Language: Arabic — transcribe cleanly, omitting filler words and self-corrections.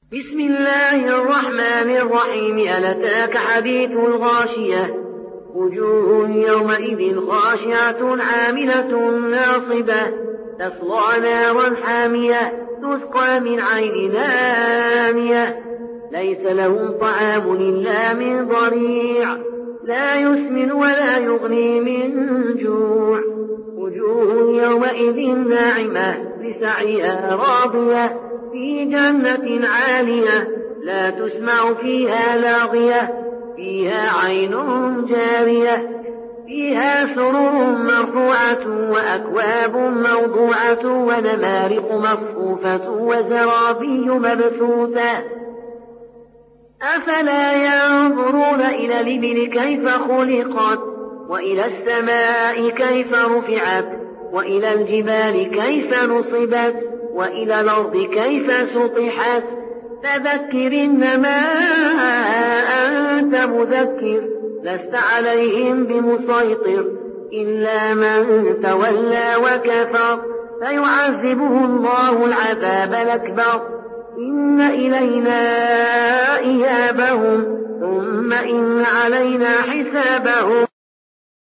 بسم الله الرحمن الرحيم. هل أتاك حديث الغاشية وجوه يومئذ خاشعة عاملة ناصبة تصلى نارا حامية تسقى من عين آنية ليس لهم طعام إلا من ضريع لا يسمن ولا يغني من جوع وجوه يومئذ ناعمة لسعيها راضية في جنة عالية لا تسمع فيها لاغية فيها عين جارية فيها سرر مرفوعة وأكواب موضوعة ونمارق مصفوفة وزرابي مبثوثة أفلا ينظرون إلى الإبل كيف خلقت وإلى السماء كيف رفعت وإلى الجبال كيف نصبت وإلى الأرض كيف سطحت فذكر إنما أنت مذكر لست عليهم بمسيطر إلا من تولى وكفر فيعذبه الله العذاب الأكبر إن إلينا إيابهم ثم إن علينا حسابهم.